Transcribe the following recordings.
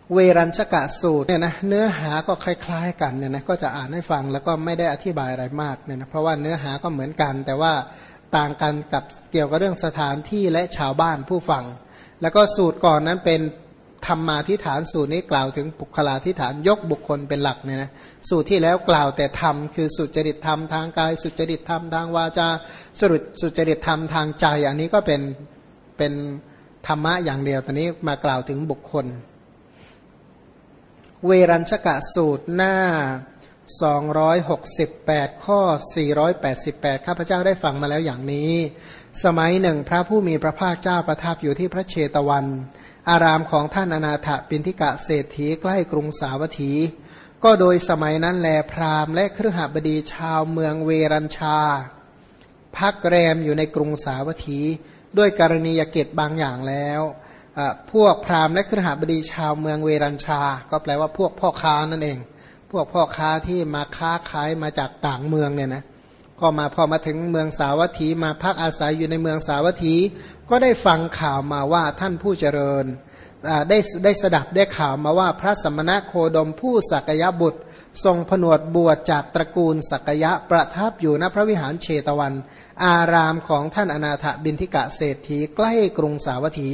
เวรัญชกะสูตรเนี่ยนะเนื้อหาก็คล้ายๆกันเนี่ยนะก็จะอ่านให้ฟังแล้วก็ไม่ได้อธิบายอะไรมากเนี่ยนะเพราะว่าเนื้อหาก็เหมือนกันแต่ว่าต่างกันกับเกี่ยวกับเรื่องสถานที่และชาวบ้านผู้ฟังแล้วก็สูตรก่อนนั้นเป็นธรรมาธิฐานสูตรนี้กล่าวถึงปุคลาธิฐานยกบุคคลเป็นหลักเนี่ยนะสูตรที่แล้วกล่าวแต่ธรรมคือสุจริตธรรมทางกายสุจริตธรรมทางวาจาสุจริตธรรมทางใจอันนี้ก็เป็นธรรมะอย่างเดียวตอนนี้มากล่าวถึงบุคคลเวรัญชกะสูตรหน้า268ข้อ488ข้าพเจ้าได้ฟังมาแล้วอย่างนี้สมัยหนึ่งพระผู้มีพระภาคเจ้าประทับอยู่ที่พระเชตวันอารามของท่านอนาถปิณฑิกะเศรษฐีใกล้กรุงสาวัตถีก็โดยสมัยนั้นแลพราหมณ์และคฤหบดีชาวเมืองเวรัญชาพักแรมอยู่ในกรุงสาวัตถีด้วยกรณียกิจบางอย่างแล้วพวกพราหมณ์และคฤหบดีชาวเมืองเวรัญชาก็แปลว่าพวกพ่อค้านั่นเองพวกพ่อค้าที่มาค้าขายมาจากต่างเมืองเนี่ยนะก็มาพอมาถึงเมืองสาวัตถีมาพักอาศัยอยู่ในเมืองสาวัตถีก็ได้ฟังข่าวมาว่าท่านผู้เจริญได้สดับได้ข่าวมาว่าพระสมณโคดมผู้สักยบุตรทรงผนวดบวชจากตระกูลสักยะประทับอยู่ณพระวิหารเชตวันอารามของท่านอนาถบิณฑิกะเศรษฐีใกล้กรุงสาวัตถี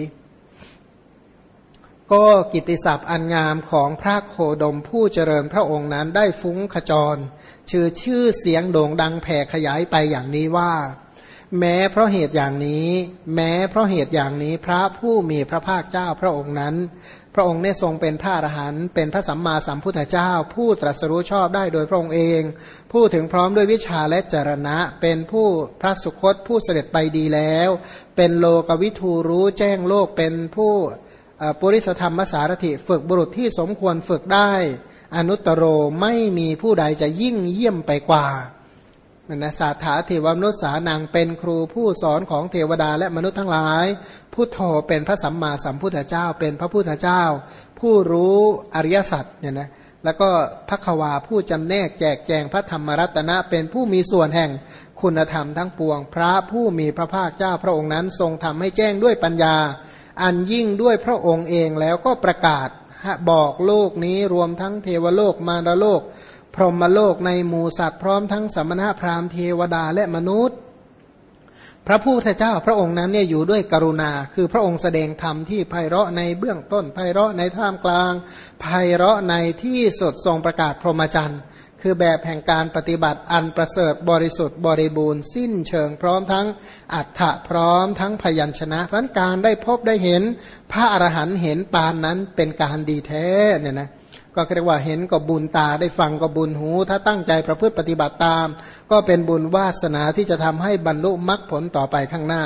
ก็กิตติศัพท์อันงามของพระโคดมผู้เจริญพระองค์นั้นได้ฟุ้งขจรชื่อเสียงโด่งดังแผ่ขยายไปอย่างนี้ว่าแม้เพราะเหตุอย่างนี้พระผู้มีพระภาคเจ้าพระองค์นั้นพระองค์ได้ทรงเป็นพระอรหันต์เป็นพระสัมมาสัมพุทธเจ้าผู้ตรัสรู้ชอบได้โดยพระองค์เองผู้ถึงพร้อมด้วยวิชาและจรณะเป็นผู้พระสุคตผู้เสด็จไปดีแล้วเป็นโลกวิทูรู้แจ้งโลกเป็นผู้ปุริสธรรมสารถิฝึกบุรุษที่สมควรฝึกได้อนุตตโรไม่มีผู้ใดจะยิ่งเยี่ยมไปกว่านะสาถาเทวมนุษย์สานางเป็นครูผู้สอนของเทวดาและมนุษย์ทั้งหลายพุทโธเป็นพระสัมมาสัมพุทธเจ้าเป็นพระพุทธเจ้าผู้รู้อริยสัจเนี่ยนะแล้วก็ภควาผู้จำแนกแจกแจงพระธรรมรัตนะเป็นผู้มีส่วนแห่งคุณธรรมทั้งปวงพระผู้มีพระภาคเจ้าพระองค์นั้นทรงทำให้แจ้งด้วยปัญญาอันยิ่งด้วยพระองค์เองแล้วก็ประกาศบอกโลกนี้รวมทั้งเทวโลกมารโลกพรหมโลกในหมู่สัตว์พร้อมทั้งสมณะพราหมณ์เทวดาและมนุษย์พระพุทธเจ้าพระองค์นั้นเนี่ยอยู่ด้วยกรุณาคือพระองค์แสดงธรรมที่ไพเราะในเบื้องต้นไพเราะในท่ามกลางไพเราะในที่สุดทรงประกาศพรหมจรรย์คือแบบแห่งการปฏิบัติอันประเสริฐบริสุทธิ์บริบูรณ์สิ้นเชิงพร้อมทั้งอัฏฐะพร้อมทั้งพยัญชนะเพราะการได้พบได้เห็นพระอรหันต์เห็นปานนั้นเป็นการดีแท้เนี่ยนะก็เรียกว่าเห็นก็บุญตาได้ฟังก็บุญหูถ้าตั้งใจประพฤติปฏิบัติตามก็เป็นบุญวาสนาที่จะทำให้บรรลุมรรคผลต่อไปข้างหน้า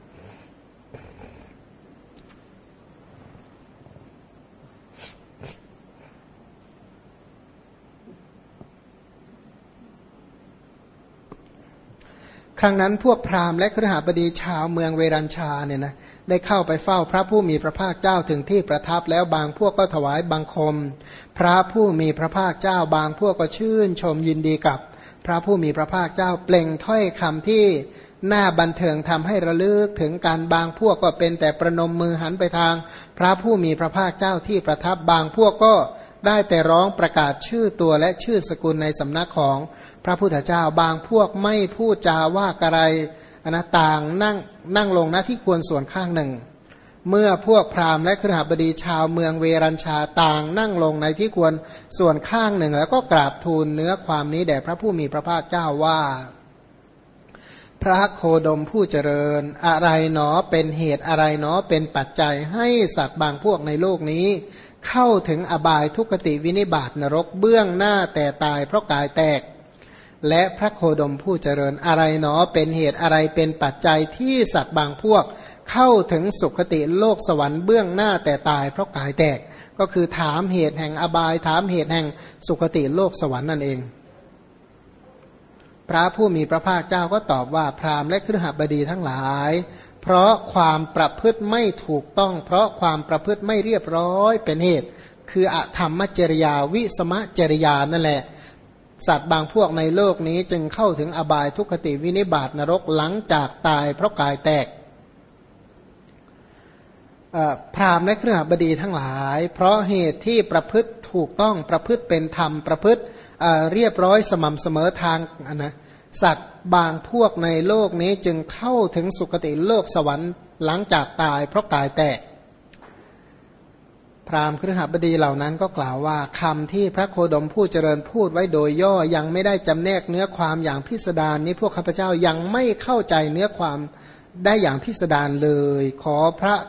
ครั้งนั้นพวกพราหมณ์และคฤหบดีชาวเมืองเวรัญชาเนี่ยนะได้เข้าไปเฝ้าพระผู้มีพระภาคเจ้าถึงที่ประทับแล้วบางพวกก็ถวายบังคมพระผู้มีพระภาคเจ้าบางพวกก็ชื่นชมยินดีกับพระผู้มีพระภาคเจ้าเปล่งถ้อยคำที่น่าบันเทิงทำให้ระลึกถึงการบางพวกก็เป็นแต่ประนมมือหันไปทางพระผู้มีพระภาคเจ้าที่ประทับบางพวกก็ได้แต่ร้องประกาศชื่อตัวและชื่อสกุลในสำนักของพระพุทธเจ้าบางพวกไม่พูดจาว่าอะไรนะต่างนั่งลงณที่ควรส่วนข้างหนึ่งเมื่อพวกพราหมณ์และคฤหบดีชาวเมืองเวรัญชาต่างนั่งลงในที่ควรส่วนข้างหนึ่งแล้วก็กราบทูลเนื้อความนี้แด่พระผู้มีพระภาคเจ้าว่าพระโคดมผู้เจริญอะไรหนอเป็นเหตุอะไรหนอเป็นปัจจัยให้สัตว์บางพวกในโลกนี้เข้าถึงอบายทุกขติวินิบาตนรกเบื้องหน้าแต่ตายเพราะกายแตกและพระโคดมผู้เจริญอะไรหนอเป็นเหตุอะไรเป็นปัจจัยที่สัตว์บางพวกเข้าถึงสุคติโลกสวรรค์เบื้องหน้าแต่ตายเพราะกายแตกก็คือถามเหตุแห่งอบายถามเหตุแห่งสุคติโลกสวรรค์นั่นเองพระผู้มีพระภาคเจ้าก็ตอบว่าพราหมณ์และคฤหบดีทั้งหลายเพราะความประพฤติไม่ถูกต้องเพราะความประพฤติไม่เรียบร้อยเป็นเหตุคืออธรรมจริยาวิสมจริยานั่นแหละสัตว์บางพวกในโลกนี้จึงเข้าถึงอบายทุกขติวินิบาตนรกหลังจากตายเพราะกายแตกพราหมณ์และเครือข่ายบดีทั้งหลายเพราะเหตุที่ประพฤติถูกต้องประพฤติเป็นธรรมประพฤติเรียบร้อยสม่ำเสมอทางนะสัตว์บางพวกในโลกนี้จึงเข้าถึงสุคติโลกสวรรค์หลังจากตายเพราะกายแตกพราหมณ์เครือข่ายบดีเหล่านั้นก็กล่าวว่าคำที่พระโคดมผู้เจริญพูดไว้โดยย่อยังไม่ได้จำแนกเนื้อความอย่างพิสดารนี้พวกข้าพเจ้ายังไม่เข้าใจเนื้อความได้อย่างพิสดารเลยขอ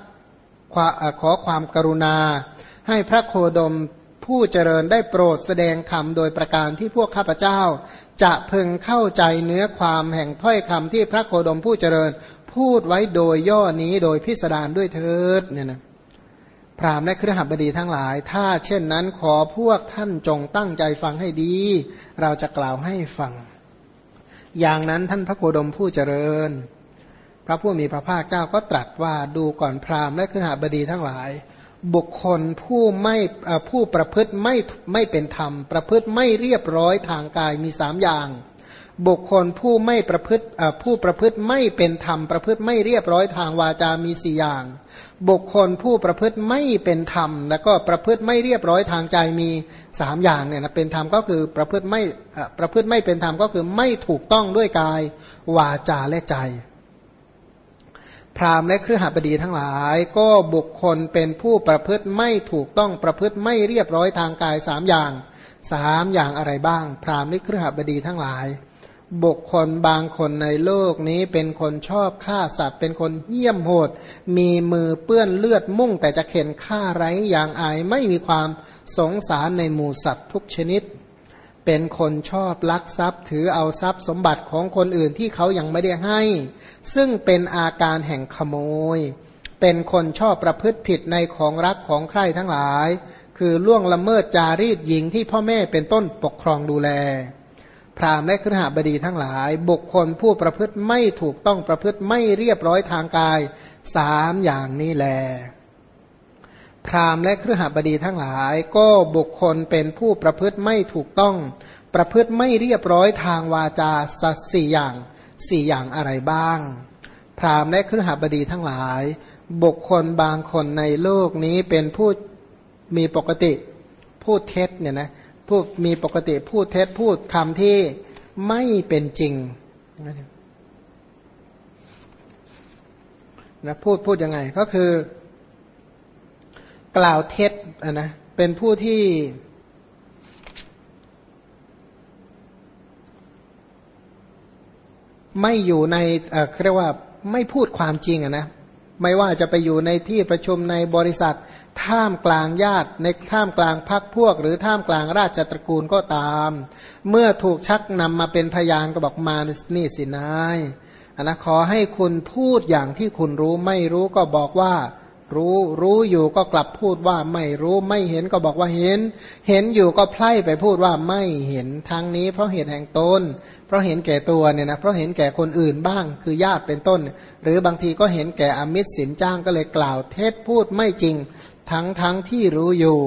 ความกรุณาให้พระโคดมผู้เจริญได้โปรดแสดงธรรมโดยประการที่พวกข้าพเจ้าจะพึงเข้าใจเนื้อความแห่งถ้อยคำที่พระโคดมผู้เจริญพูดไว้โดยย่อนี้โดยพิสดารด้วยเถิดเนี่ยนะพราหมณ์และเครือข่ายบดีทั้งหลายถ้าเช่นนั้นขอพวกท่านจงตั้งใจฟังให้ดีเราจะกล่าวให้ฟังอย่างนั้นท่านพระโคดมผู้เจริญพระผู้มีพระภาคเจ้าก็ตรัสว่าดูก่อนพราหมณ์และเครือข่ายบดีทั้งหลายบุคคลผู้ประพฤติไม่เป็นธรรมประพฤติไม่เรียบร้อยทางกายมี3อย่างบุคคลผู้ประพฤติไม่เป็นธรรมประพฤติไม่เรียบร้อยทางวาจามี4อย่างบุคคลผู้ประพฤติไม่เป็นธรรมแล้วก็ประพฤติไม่เรียบร้อยทางใจมี3อย่างเนี่ยนะเป็นธรรมก็คือประพฤติไม่เป็นธรรมก็คือไม่ถูกต้องด้วยกายวาจาและใจพราหมณ์และเครือข่ายบดีทั้งหลายก็บุคคลเป็นผู้ประพฤติไม่ถูกต้องประพฤติไม่เรียบร้อยทางกาย3อย่างอะไรบ้างพราหมณ์และเครือข่ายบดีทั้งหลายบุคคลบางคนในโลกนี้เป็นคนชอบฆ่าสัตว์เป็นคนเหี้ยมโหดมีมือเปื้อนเลือดมุ่งแต่จะเข็นฆ่าไร้อย่างอายไม่มีความสงสารในหมู่สัตว์ทุกชนิดเป็นคนชอบลักทรัพย์ถือเอาทรัพย์สมบัติของคนอื่นที่เขายังไม่ได้ให้ซึ่งเป็นอาการแห่งขโมยเป็นคนชอบประพฤติผิดในของรักของใคร่ทั้งหลายคือล่วงละเมิดจารีตหญิงที่พ่อแม่เป็นต้นปกครองดูแลพราหมณ์และเครือข่ายบดีทั้งหลายบุคคลผู้ประพฤติไม่ถูกต้องประพฤติไม่เรียบร้อยทางกาย3อย่างนี้แลพราหมณ์และเครือข่ายบดีทั้งหลายก็บุคคลเป็นผู้ประพฤติไม่ถูกต้องประพฤติไม่เรียบร้อยทางวาจา4อย่างอะไรบ้างพราหมณ์และเครือข่ายบดีทั้งหลายบุคคลบางคนในโลกนี้เป็นผู้มีปกติพูดเท็จเนี่ยนะผู้มีปกติพูดเท็จพูดคำที่ไม่เป็นจริงนะพูดยังไงก็คือกล่าวเท็จนะเป็นผู้ที่ไม่อยู่ในเรียกว่าไม่พูดความจริงนะไม่ว่าจะไปอยู่ในที่ประชุมในบริษัทท่ามกลางญาติในท่ามกลางพรรคพวกหรือท่ามกลางราชตระกูลก็ตามเมื่อถูกชักนำมาเป็นพยานก็บอกมานี่สินายนะขอให้คุณพูดอย่างที่คุณรู้ไม่รู้ก็บอกว่ารู้อยู่ก็กลับพูดว่าไม่รู้ไม่เห็นก็บอกว่าเห็นอยู่ก็ไพร่ไปพูดว่าไม่เห็นทั้งนี้เพราะเหตุแห่งตนเพราะเห็นแก่ตัวเนี่ยนะเพราะเห็นแก่คนอื่นบ้างคือญาติเป็นต้นหรือบางทีก็เห็นแก่อมิตรสินจ้างก็เลยกล่าวเท็จพูดไม่จริงทั้งที่รู้อยู่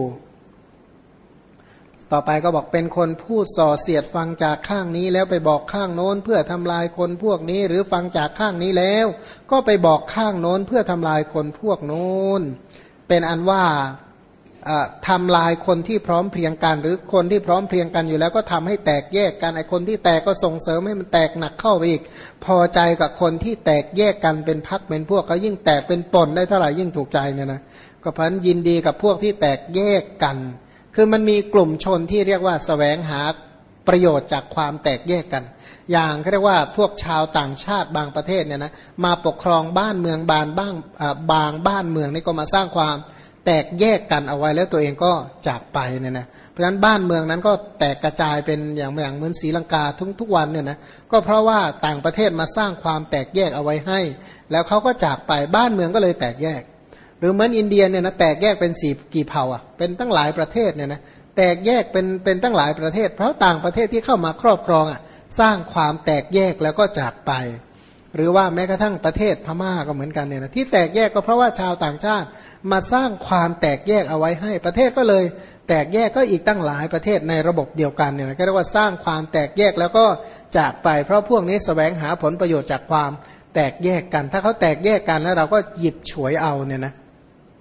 ต่อไปก็บอกเป็นคนพูดส่อเสียดฟังจากข้างนี้แล้วไปบอกข้างโน้นเพื่อทำลายคนพวกนี้หรือฟังจากข้างนี้แล้วก็ไปบอกข้างโน้นเพื่อทำลายคนพวกโน้นเป็นอันว่าทำลายคนที่พร้อมเพรียงกันหรือคนที่พร้อมเพรียงกันอยู่แล้วก็ทำให้แตกแยกกันไอคนที่แตกก็ส่งเสริมให้มันแตกหนักเข้าไปอีกพอใจกับคนที่แตกแยกกันเป็นพรรคเป็นพวกก็ยิ่งแตกเป็นป่นได้เท่าไหร่ยิ่งถูกใจเนี่ยนะก็พันยินดีกับพวกที่แตกแยกกันคือมันมีกลุ่มชนที่เรียกว่าแสวงหาประโยชน์จากความแตกแยกกันอย่างเรียกว่าพวกชาวต่างชาติบางประเทศเนี่ยนะมาปกครองบ้านเมืองบางบ้านเมืองนี่ก็มาสร้างความแตกแยกกันเอาไว้แล้วตัวเองก็จากไปเนี่ยนะเพราะฉะนั้นบ้านเมืองนั้นก็แตกกระจายเป็นอย่างเหมือนศรีลังกาทุกวันเนี่ยนะก็เพราะว่าต่างประเทศมาสร้างความแตกแยกเอาไว้ให้แล้วเขาก็จากไปบ้านเมืองก็เลยแตกแยกหรือเหมือนอินเดียเนี่ยนะแตกแยกเป็นกี่เผ่าอ่ะเป็นตั้งหลายประเทศเนี่ยนะแตกแยกเป็นตั้งหลายประเทศเพราะต่างประเทศที่เข้ามาครอบครองอ่ะสร้างความแตกแยกแล้วก็จากไปหรือว่าแม้กระทั่งประเทศพม่าก็เหมือนกันเนี่ยนะที่แตกแยกก็เพราะว่าชาวต่างชาติมาสร้างความแตกแยกเอาไว้ให้ประเทศก็เลยแตกแยกก็อีกตั้งหลายประเทศในระบบเดียวกันเนี่ยนะก็เรียกว่าสร้างความแตกแยกแล้วก็จากไปเพราะพวกนี้แสวงหาผลประโยชน์จากความแตกแยกกันถ้าเขาแตกแยกกันแล้วเราก็หยิบฉวยเอาเนี่ยนะ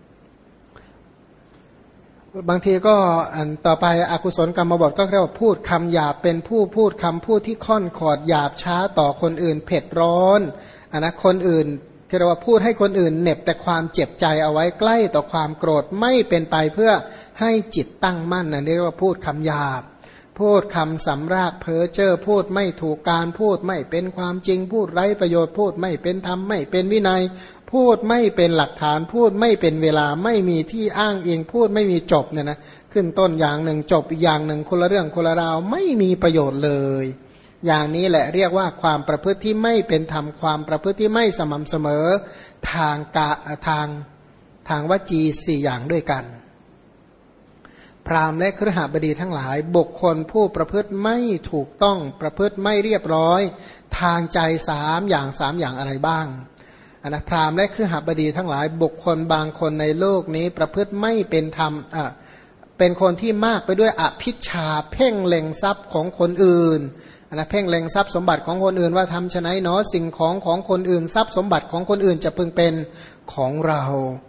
บางทีก็อันต่อไปอกุศลกรรมบทก็เรียกว่าพูดคำหยาบเป็นผู้พูดคำพูดที่ค่อนขอดหยาบช้าต่อคนอื่นเผ็ดร้อนอันนะคนอื่นที่เรียกว่าพูดให้คนอื่นเหน็บแต่ความเจ็บใจเอาไว้ใกล้ต่อความโกรธไม่เป็นไปเพื่อให้จิตตั้งมั่นนั่นเรียกว่าพูดคำหยาบพูดคำสำรากเพ้อเจ้อพูดไม่ถูกการพูดไม่เป็นความจริงพูดไร้ประโยชน์พูดไม่เป็นธรรมไม่เป็นวินัยพูดไม่เป็นหลักฐานพูดไม่เป็นเวลาไม่มีที่อ้างอิงพูดไม่มีจบเนี่ยนะขึ้นต้นอย่างหนึ่งจบอีกอย่างหนึ่งคนละเรื่องคนละราวไม่มีประโยชน์เลยอย่างนี้แหละเรียกว่าความประพฤติที่ไม่เป็นธรรมความประพฤติที่ไม่สม่ำเสมอทางวจีสี่อย่างด้วยกันพราหมณ์และคฤหบดีทั้งหลายบุคคลผู้ประพฤติไม่ถูกต้องประพฤติไม่เรียบร้อยทางใจสามอย่างอะไรบ้างพราหมณ์และคฤหบดีทั้งหลายบุคคลบางคนในโลกนี้ประพฤติไม่เป็นธรรมเป็นคนที่มากไปด้วยอภิชาเพ่งเล็งทรัพย์ของคนอื่นเพ่งเล็งทรัพย์สมบัติของคนอื่นว่าทำไฉนเนาะสิ่งของคนอื่นทรัพย์สมบัติของคนอื่นจะพึงเป็นของเรา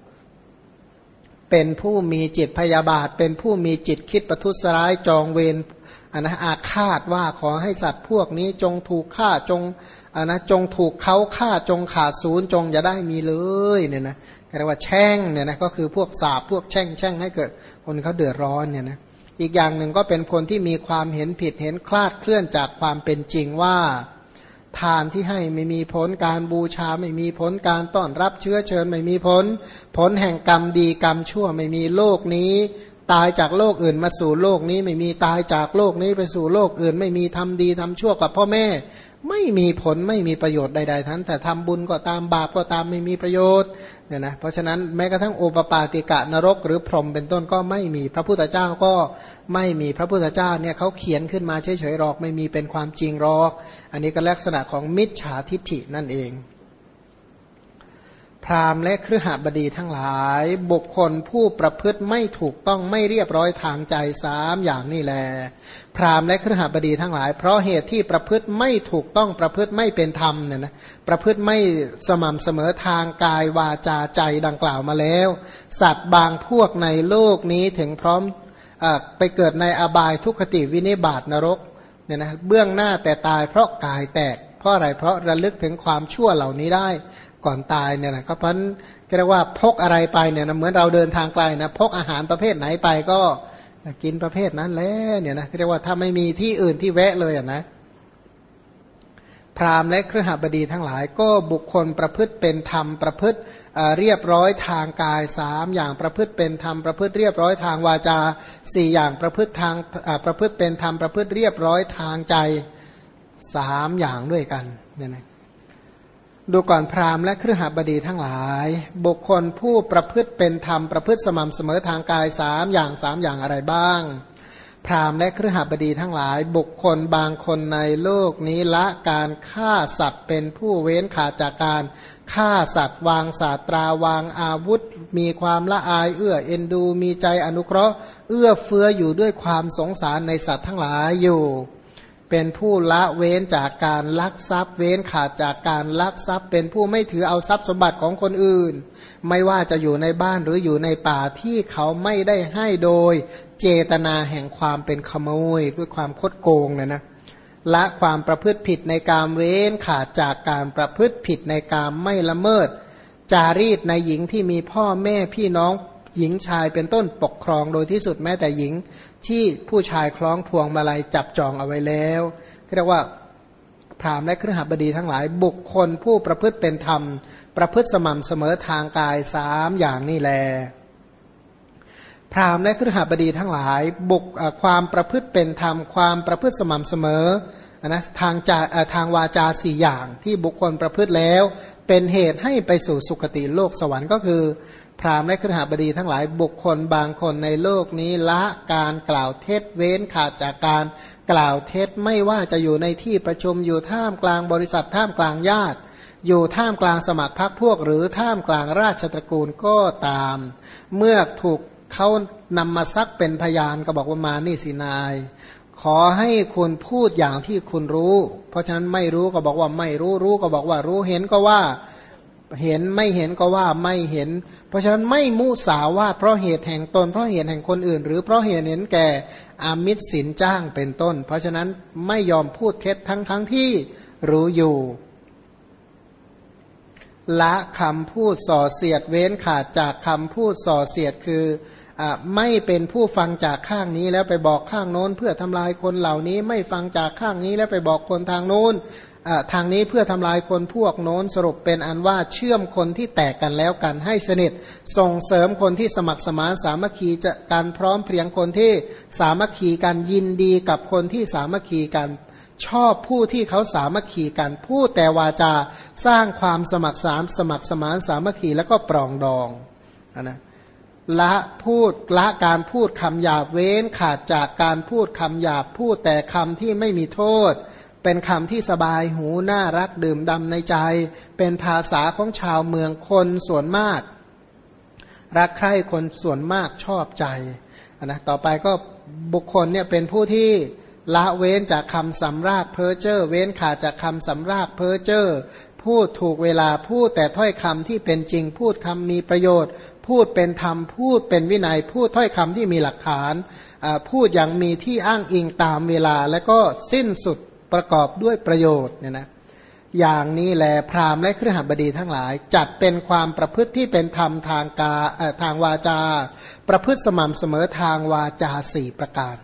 เป็นผู้มีจิตพยาบาทเป็นผู้มีจิตคิดประทุษร้ายจองเวรอาฆาตว่าขอให้สัตว์พวกนี้จงถูกฆ่าจงถูกเขาฆ่าจงขาดศูนย์จงอย่าได้มีเลยเนี่ยนะเรียกว่าแช่งเนี่ยนะก็คือพวกสาปพวกแช่งให้เกิดคนเขาเดือดร้อนเนี่ยนะอีกอย่างหนึ่งก็เป็นคนที่มีความเห็นผิดเห็นคลาดเคลื่อนจากความเป็นจริงว่าทานที่ให้ไม่มีผลการบูชาไม่มีผลการต้อนรับเชื้อเชิญไม่มีผลแห่งกรรมดีกรรมชั่วไม่มีโลกนี้ตายจากโลกอื่นมาสู่โลกนี้ไม่มีตายจากโลกนี้ไปสู่โลกอื่นไม่มีทำดีทำชั่วกับพ่อแม่ไม่มีผลไม่มีประโยชน์ใดๆทั้งแต่ทำบุญก็ตามบาปก็ตามไม่มีประโยชน์เนี่ยนะเพราะฉะนั้นแม้กระทั่งโอปปาติกะนรกหรือพรหมเป็นต้นก็ไม่มีพระพุทธเจ้าก็ไม่มีพระพุทธเจ้าเนี่ยเขาเขียนขึ้นมาเฉยๆหรอกไม่มีเป็นความจริงหรอกอันนี้ก็ลักษณะของมิจฉาทิฏฐินั่นเองพราหมณ์และคฤหบดีทั้งหลายบุคคลผู้ประพฤติไม่ถูกต้องไม่เรียบร้อยทางใจสามอย่างนี่แหละพราหมณ์และคฤหบดีทั้งหลายเพราะเหตุที่ประพฤติไม่ถูกต้องประพฤติไม่เป็นธรรมเนี่ยนะประพฤติไม่สม่ำเสมอทางกายวาจาใจดังกล่าวมาแล้วสัตว์บางพวกในโลกนี้ถึงพร้อมไปเกิดในอบายทุกขติวินิบาตนรกเนี่ยนะเบื้องหน้าแต่ตายเพราะกายแตกเพราะอะไรเพราะระลึกถึงความชั่วเหล่านี้ได้ก่อนตายเนี่ยนะก็เพราะเรียกว่าพกอะไรไปเนี่ยนะเหมือนเราเดินทางไกลนะพกอาหารประเภทไหนไปก็กินประเภทนั้นแหละเนี่ยนะเรียกว่าถ้าไม่มีที่อื่นที่แวะเลยอ่ะนะพราหมณ์และคฤหบดีทั้งหลายก็บุคคลประพฤติเป็นธรรมประพฤติเรียบร้อยทางกายสามอย่างประพฤติเป็นธรรมประพฤติเรียบร้อยทางวาจาสี่อย่างประพฤติทางประพฤติเป็นธรรมประพฤติเรียบร้อยทางใจสามอย่างด้วยกันเนี่ยนะดูก่อนพราหมณ์และคฤหบดีทั้งหลายบุคคลผู้ประพฤติเป็นธรรมประพฤติสม่ำเสมอทางกายสามอย่างอะไรบ้างพราหมณ์และคฤหบดีทั้งหลายบุคคลบางคนในโลกนี้ละการฆ่าสัตว์เป็นผู้เว้นขาดจากการฆ่าสัตว์วางศาสตราวางอาวุธมีความละอายเอื้อเอ็นดูมีใจอนุเคราะห์เอื้อเฟื้ออยู่ด้วยความสงสารในสัตว์ทั้งหลายอยู่เป็นผู้ละเว้นจากการลักทรัพย์เว้นขาดจากการลักทรัพย์เป็นผู้ไม่ถือเอาทรัพย์สมบัติของคนอื่นไม่ว่าจะอยู่ในบ้านหรืออยู่ในป่าที่เขาไม่ได้ให้โดยเจตนาแห่งความเป็นขโมยด้วยความคดโกงนะละความประพฤติผิดในการเว้นขาดจากการประพฤติผิดในการไม่ละเมิดจารีตในหญิงที่มีพ่อแม่พี่น้องหญิงชายเป็นต้นปกครองโดยที่สุดแม้แต่หญิงที่ผู้ชายคล้องพวงมาลัยจับจองเอาไว้แล้วเรียกว่าพราหมณ์และคฤหบดีทั้งหลายบุคคลผู้ประพฤติเป็นธรรมประพฤติสม่ำเสมอทางกายสามอย่างนี่แลพราหมณ์และคฤหบดีทั้งหลายความประพฤติเป็นธรรมความประพฤติสม่ำเสมอนะทางวาจาสี่อย่างที่บุคคลประพฤติแล้วเป็นเหตุให้ไปสู่สุคติโลกสวรรค์ก็คือพราหมณ์และคฤหบดีทั้งหลายบุคคลบางคนในโลกนี้ละการกล่าวเท็จเว้นขาดจากการกล่าวเท็จไม่ว่าจะอยู่ในที่ประชุมอยู่ท่ามกลางบริษัทท่ามกลางญาติอยู่ท่ามกลางสมัครพรรคพวกหรือท่ามกลางราชตระกูลก็ตามเมื่อถูกเขานำมาซักเป็นพยานก็บอกว่ามานี่สินายขอให้คุณพูดอย่างที่คุณรู้เพราะฉะนั้นไม่รู้ก็บอกว่าไม่รู้รู้ก็บอกว่ารู้เห็นก็ว่าเห็นไม่เห็นก็ว่าไม่เห็นเพราะฉะนั้นไม่มุสาวาทเพราะเหตุแห่งตนเพราะเหตุแห่งคนอื่นหรือเพราะเหตุเห็นแก่อามิตรสินจ้างเป็นต้นเพราะฉะนั้นไม่ยอมพูดเท็จทั้งที่รู้อยู่ละคำพูดส่อเสียดเว้นขาดจากคำพูดส่อเสียดคือไม่เป็นผู้ฟังจากข้างนี้แล้วไปบอกข้างโน้นเพื่อทำลายคนเหล่านี้ไม่ฟังจากข้างนี้แล้วไปบอกคนทางโน้นทางนี้เพื่อทำลายคนพวกโน้นสรุปเป็นอันว่าเชื่อมคนที่แตกกันแล้วกันให้สนิทส่งเสริมคนที่สมัครสมานสามัคคีจะการพร้อมเพรียงคนที่สามัคคีกันยินดีกับคนที่สามัคคีกันชอบผู้ที่เขาสามัคคีกันพูดแต่วาจาสร้างความสมัครสมานสามัคคีแล้วก็ปรองดองนะละการพูดคำหยาบเว้นขาดจากการพูดคำหยาบพูดแต่คำที่ไม่มีโทษเป็นคำที่สบายหูน่ารักดื่มดำในใจเป็นภาษาของชาวเมืองคนส่วนมากรักใคร่คนส่วนมากชอบใจนะต่อไปก็บุคคลเนี่ยเป็นผู้ที่ละเว้นจากคำสำราญเพ้อเจ้อเว้นขาดจากคำสำราญเพ้อเจ้อพูดถูกเวลาพูดแต่ถ้อยคำที่เป็นจริงพูดคำมีประโยชน์พูดเป็นธรรมพูดเป็นวินัยพูดถ้อยคำที่มีหลักฐานพูดอย่างมีที่อ้างอิงตามเวลาและก็สิ้นสุดประกอบด้วยประโยชน์เนี่ยนะอย่างนี้แลพราหมณ์และคฤหบดีทั้งหลายจัดเป็นความประพฤติที่เป็นธรรมทางวาจาประพฤติสม่ำเสมอทางวาจาสี่ประการ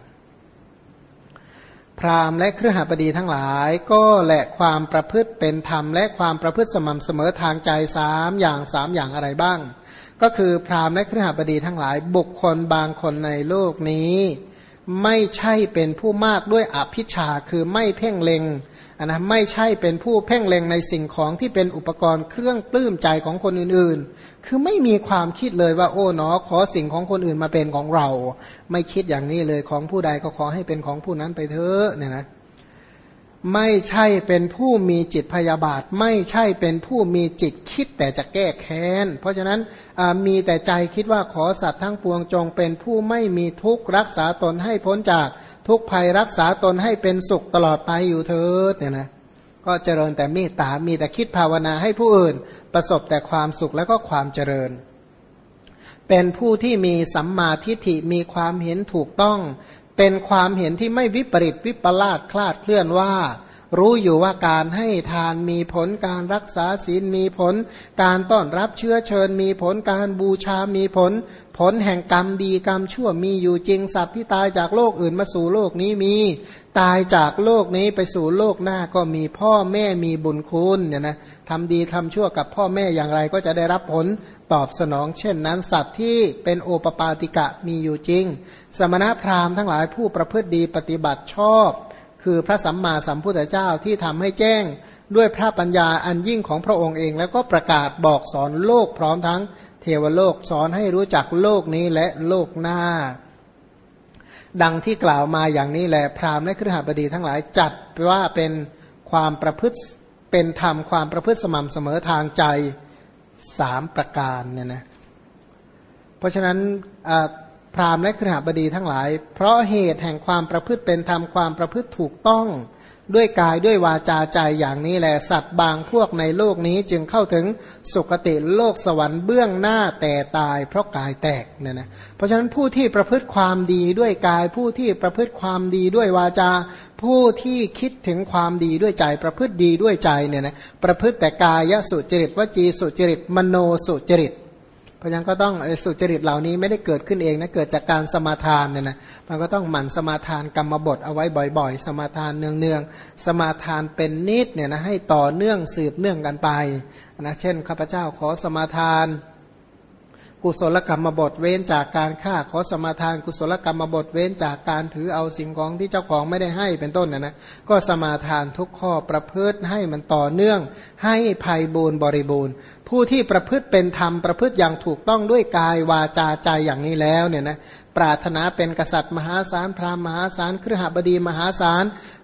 พราหมณ์และคฤหบดีทั้งหลายก็และความประพฤติเป็นธรรมและความประพฤติสม่ำเสมอทางใจสามอย่างอะไรบ้างก็คือพราหมณ์และคฤหบดีทั้งหลายบุคคลบางคนในโลกนี้ไม่ใช่เป็นผู้มากด้วยอภิชาคือไม่เพ่งเล็งนะไม่ใช่เป็นผู้เพ่งเล็งในสิ่งของที่เป็นอุปกรณ์เครื่องปลื้มใจของคนอื่นๆคือไม่มีความคิดเลยว่าโอ้หนอขอสิ่งของคนอื่นมาเป็นของเราไม่คิดอย่างนี้เลยของผู้ใดก็ขอให้เป็นของผู้นั้นไปเถอะเนี่ยนะไม่ใช่เป็นผู้มีจิตพยาบาทไม่ใช่เป็นผู้มีจิตคิดแต่จะแก้แค้นเพราะฉะนั้นมีแต่ใจคิดว่าขอสัตว์ทั้งปวงจงเป็นผู้ไม่มีทุกข์รักษาตนให้พ้นจากทุกภัยรักษาตนให้เป็นสุขตลอดไปอยู่เถิดเนี่ยนะก็เจริญแต่เมตตามีแต่คิดภาวนาให้ผู้อื่นประสบแต่ความสุขและก็ความเจริญเป็นผู้ที่มีสัมมาทิฏฐิมีความเห็นถูกต้องเป็นความเห็นที่ไม่วิปริตวิปลาสคลาดเคลื่อนว่ารู้อยู่ว่าการให้ทานมีผลการรักษาศีลมีผลการต้อนรับเชื้อเชิญมีผลการบูชามีผลแห่งกรรมดีกรรมชั่วมีอยู่จริงสัตว์ที่ตายจากโลกอื่นมาสู่โลกนี้มีตายจากโลกนี้ไปสู่โลกหน้าก็มีพ่อแม่มีบุญคุณเนี่ยนะทำดีทำชั่วกับพ่อแม่อย่างไรก็จะได้รับผลตอบสนองเช่นนั้นสัตว์ที่เป็นโอปปาติกะมีอยู่จริงสมณพราหมณ์ทั้งหลายผู้ประพฤติดีปฏิบัติชอบคือพระสัมมาสัมพุทธเจ้าที่ทำให้แจ้งด้วยพระปัญญาอันยิ่งของพระองค์เองแล้วก็ประกาศบอกสอนโลกพร้อมทั้งเทวโลกสอนให้รู้จักโลกนี้และโลกหน้าดังที่กล่าวมาอย่างนี้แหละพราหมณ์และคฤหบดีทั้งหลายจัดว่าเป็นความประพฤติเป็นธรรมความประพฤติสม่ำเสมอทางใจสามประการเนี่ยนะเพราะฉะนั้นพราหมณ์และคฤหบดีทั้งหลายเพราะเหตุแห่งความประพฤติเป็นธรรมความประพฤติถูกต้องด้วยกายด้วยวาจาใจอย่างนี้แหละสัตว์บางพวกในโลกนี้จึงเข้าถึงสุคติโลกสวรรค์เบื้องหน้าแต่ตายเพราะกายแตกเนี่ยนะเพราะฉะนั้นผู้ที่ประพฤติความดีด้วยกายผู้ที่ประพฤติความดีด้วยวาจาผู้ที่คิดถึงความดีด้วยใจประพฤติดีด้วยใจเนี่ยนะประพฤติแต่กายสุจริตวจีสุจริตมโนสุจริตเพราะฉะนั้นก็ต้องสุจริตเหล่านี้ไม่ได้เกิดขึ้นเองนะเกิดจากการสมาทานเนี่ยนะมันก็ต้องหมั่นสมาทานกรรมบทเอาไว้บ่อยๆสมาทานเนืองๆสมาทานเป็นนิดเนี่ยนะให้ต่อเนื่องสืบเนื่องกันไปนะเช่นข้าพเจ้าขอสมาทานกุศลกรรมบทเว้นจากการฆ่าขอสมาทานกุศลกรรมบทเว้นจากการถือเอาสิ่งของที่เจ้าของไม่ได้ให้เป็นต้นนะก็สมาทานทุกข้อประพฤติให้มันต่อเนื่องให้ไพบูรณ์บริบูรณ์ผู้ที่ประพฤติเป็นธรรมประพฤติอย่างถูกต้องด้วยกายวาจาใจอย่างนี้แล้วเนี่ยนะปรารถนาเป็นกษัตริย์มหาศาลพราหมณ์มหาศาลคฤหบดีมหาศาล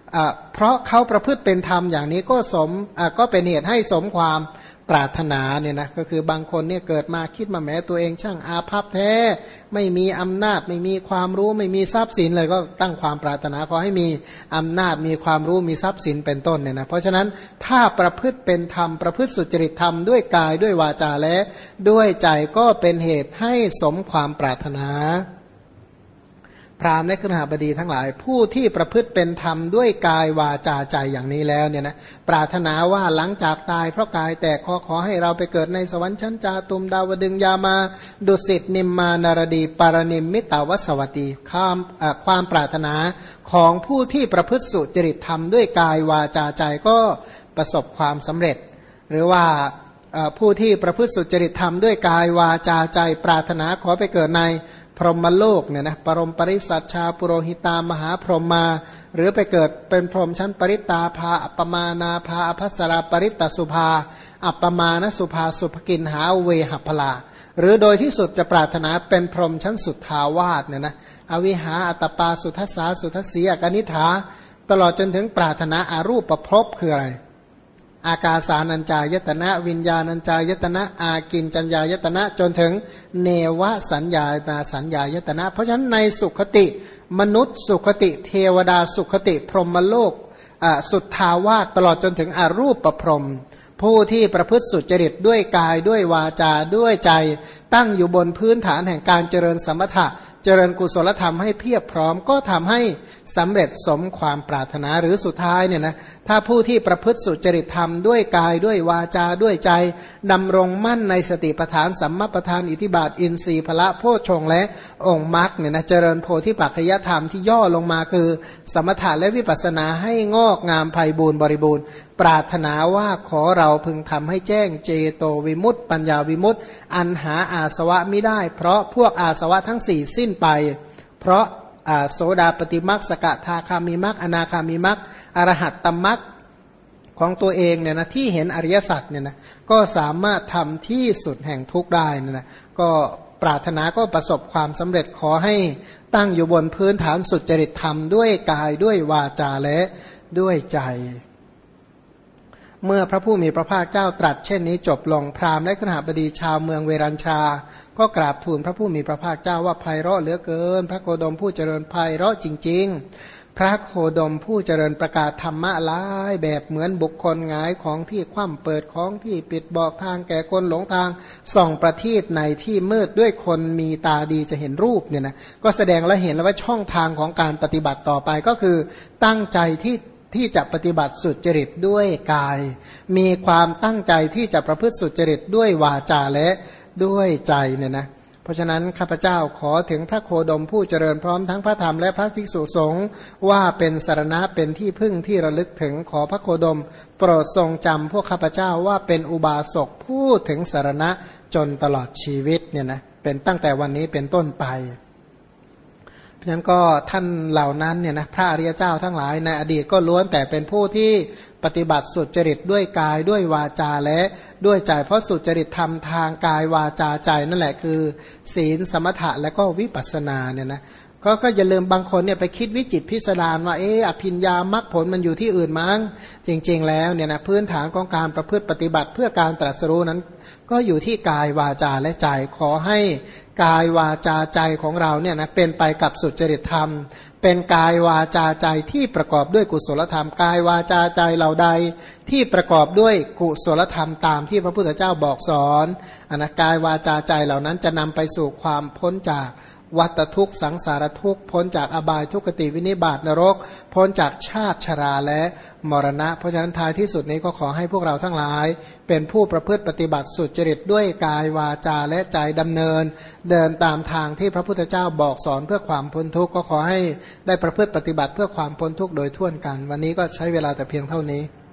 เพราะเขาประพฤติเป็นธรรมอย่างนี้ก็เป็นเหตุให้สมความปรารถนาเนี่ยนะก็คือบางคนเนี่ยเกิดมาคิดมาแม้ตัวเองช่างอาภัพแท้ไม่มีอำนาจไม่มีความรู้ไม่มีทรัพย์สินเลยก็ตั้งความปรารถนาขอให้มีอำนาจมีความรู้มีทรัพย์สินเป็นต้นเนี่ยนะเพราะฉะนั้นถ้าประพฤติเป็นธรรมประพฤติสุจริตธรรมด้วยกายด้วยวาจาและด้วยใจก็เป็นเหตุให้สมความปรารถนาพราหมณ์และคฤหบดีทั้งหลายผู้ที่ประพฤติเป็นธรรมด้วยกายวาจาใจอย่างนี้แล้วเนี่ยนะปรารถนาว่าหลังจากตายเพราะกายแตกขอให้เราไปเกิดในสวรรค์ชั้นจาตุมดาวดึงยามาดุสิตนิมมานารดีปารณิมมิตาวสวัตีความปรารถนาของผู้ที่ประพฤติสุจริตธรรมด้วยกายวาจาใจก็ประสบความสำเร็จหรือว่าผู้ที่ประพฤติสุจริตธรรมด้วยกายวาจาใจปรารถนาขอไปเกิดในพรหมโลกเนี่ยนะปรมปริสัชชาปุโรหิตามหาพรหมาหรือไปเกิดเป็นพรหมชั้นปริตาภาอัปปมานาภาอภัสราปริตตสุภาอัปปมาณสุภาสุภกินหาเวหัพพลาหรือโดยที่สุดจะปรารถนาเป็นพรหมชั้นสุทธาวาสเนี่ยนะอวิหาอัตปาสุทัสสาสุทัสสีอกนิฐาตลอดจนถึงปรารถนาอารูปประพรบคืออะไรอากาสานัญจายตนะวิญญาณัญจายตนะอากินจัญญายตนะจนถึงเนวสัญญานาสัญญายตนะเพราะฉะนั้นในสุขติมนุษย์สุขติเทวดาสุขติพรหมโลกสุทธาวาสตลอดจนถึงอรูปประพรหมผู้ที่ประพฤติสุจริตด้วยกายด้วยวาจาด้วยใจตั้งอยู่บนพื้นฐานแห่งการเจริญสมถะเจริญกุศลธรรมให้เพียบพร้อมก็ทำให้สำเร็จสมความปรารถนาหรือสุดท้ายเนี่ยนะถ้าผู้ที่ประพฤติสุจริตธรรมด้วยกายด้วยวาจาด้วยใจดำรงมั่นในสติปัฏฐานสัมมาปัฏฐานอิทธิบาทอินทรีย์พละโพชฌงค์และองค์มรรคเนี่ยนะเจริญโพธิปัจจยธรรมที่ย่อลงมาคือสมถะและวิปัสสนาให้งอกงามไพบูรณ์บริบูรณ์ปรารถนาว่าขอเราพึงทำให้แจ้งเจโตวิมุตติปัญญาวิมุตติอันหาอาสวะไม่ได้เพราะพวกอาสวะทั้งสี่สิ้นไปเพราะโสดาปฏิมรรคสกทาคามิมรรคอนาคามิมรรคอรหัตตมรรคของตัวเองเนี่ยนะที่เห็นอริยสัจเนี่ยนะก็สามารถทำที่สุดแห่งทุกข์ได้นะก็ปรารถนาก็ประสบความสำเร็จขอให้ตั้งอยู่บนพื้นฐานสุจริตธรรมด้วยกายด้วยวาจาและด้วยใจเมื่อพระผู้มีพระภาคเจ้าตรัสเช่นนี้จบลงพราหมณ์และคฤหบดีชาวเมืองเวรัญชาก็กราบทูลพระผู้มีพระภาคเจ้าว่าไพเราะเหลือเกินพระโคดมผู้เจริญไพเราะจริงๆพระโคดมผู้เจริญประกาศธรรมะหลายแบบเหมือนบุคคลหงายของที่คว่ำเปิดของที่ปิดบอกทางแก่คนหลงทางส่องประทีปในที่มืดด้วยคนมีตาดีจะเห็นรูปเนี่ยนะก็แสดงและเห็นแล้วว่าช่องทางของการปฏิบัติต่อไปก็คือตั้งใจที่จะปฏิบัติสุจริตด้วยกายมีความตั้งใจที่จะประพฤติสุจริตด้วยวาจาและด้วยใจเนี่ยนะเพราะฉะนั้นข้าพเจ้าขอถึงพระโคดมผู้เจริญพร้อมทั้งพระธรรมและพระภิกษุสงฆ์ว่าเป็นสรณะเป็นที่พึ่งที่ระลึกถึงขอพระโคดมโปรดทรงจำพวกข้าพเจ้าว่าเป็นอุบาสกผู้ถึงสรณะจนตลอดชีวิตเนี่ยนะเป็นตั้งแต่วันนี้เป็นต้นไปเพราะฉะนั้นก็ท่านเหล่านั้นเนี่ยนะพระอริยเจ้าทั้งหลายในอดีตก็ล้วนแต่เป็นผู้ที่ปฏิบัติสุจริตด้วยกายด้วยวาจาและด้วยใจเพราะสุจริตธรรมทางกายวาจาใจนั่นแหละคือศีลสมถะและก็วิปัสสนาเนี่ยนะก็อย่าลืมบางคนเนี่ยไปคิดวิจิตรพิสดารว่าอภิญญามรรคผลมันอยู่ที่อื่นมั้งจริงๆแล้วเนี่ยนะพื้นฐานของการประพฤติปฏิบัติเพื่อการตรัสรู้นั้นก็อยู่ที่กายวาจาและใจขอให้กายวาจาใจของเราเนี่ยนะเป็นไปกับสุจริตธรรมเป็นกายวาจาใจที่ประกอบด้วยกุศลธรรมกายวาจาใจเหล่าใดที่ประกอบด้วยกุศลธรรมตามที่พระพุทธเจ้าบอกสอนนะกายวาจาใจเหล่านั้นจะนำไปสู่ความพ้นจากวัฏทุกข์สังสารทุกข์พ้นจากอบายทุกขติวินิบาตนรกพ้นจากชาติชราและมรณะเพราะฉะนั้นท้ายที่สุดนี้ก็ขอให้พวกเราทั้งหลายเป็นผู้ประพฤติปฏิบัติสุจริตด้วยกายวาจาและใจดำเนินเดินตามทางที่พระพุทธเจ้าบอกสอนเพื่อความพ้นทุกข์ก็ขอให้ได้ประพฤติปฏิบัติเพื่อความพ้นทุกข์โดยทั่วกันวันนี้ก็ใช้เวลาแต่เพียงเท่านี้